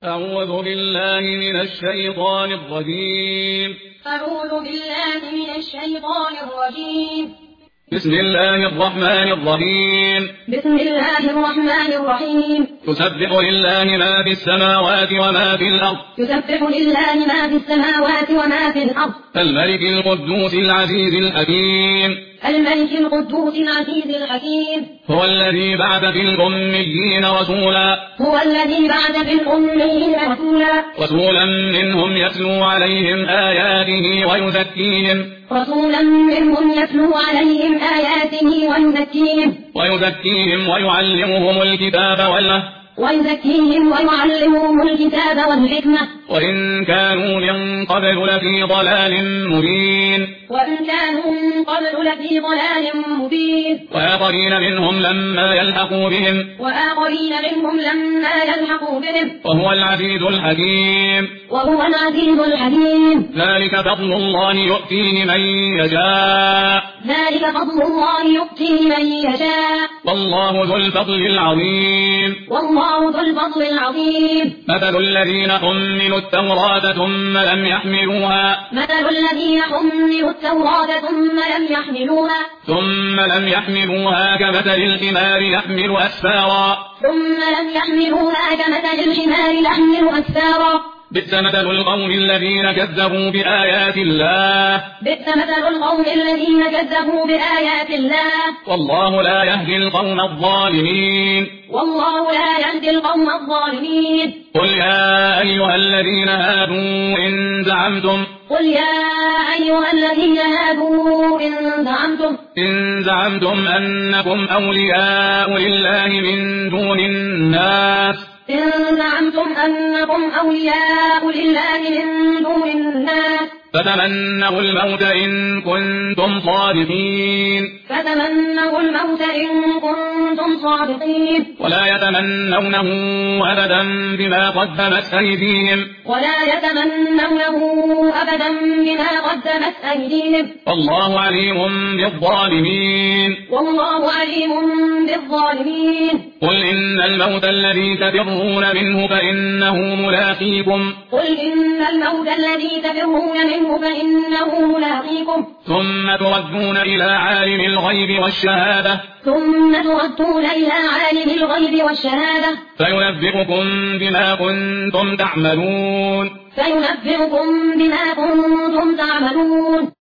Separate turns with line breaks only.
أعوذ بالله من الشيطان الرجيم. بسم الله الرحمن الرحيم. يسبح لله ما في السماوات وما في الأرض. الملك القدوس العزيز الحكيم. هو الذي بعث في الأميين رسولا منهم يتلو عليهم آياته ويزكيهم ويعلمهم الكتاب والحكمة وإن كانوا من قبل لفي ضلال مبين وآخرين منهم لما يلحقوا بهم وهو العزيز الحكيم. ذلك فضل الله يؤتيه من يشاء والله ذو الفضل العظيم. مثل الذين حملوا التوراة ثم لم يحملوها كمثل الحمار يحمل أسفارا بئس مثل القوم الذين كذبوا بآيات الله والله لا يهدي القوم الظالمين. قل يا أيها الذين هادوا إن زعمتم أنكم أولياء لله من دون الناس فتمنوا الموت إن كنتم صادقين ولا يتمنونه أبدا بما قدمت أيديهم والله عليم بالظالمين. قل إن الموت الذي تفرون منه فإنه ملاقيكم ثم تردون إلى عالم الغيب والشهادة فينبئكم بما كنتم تعملون.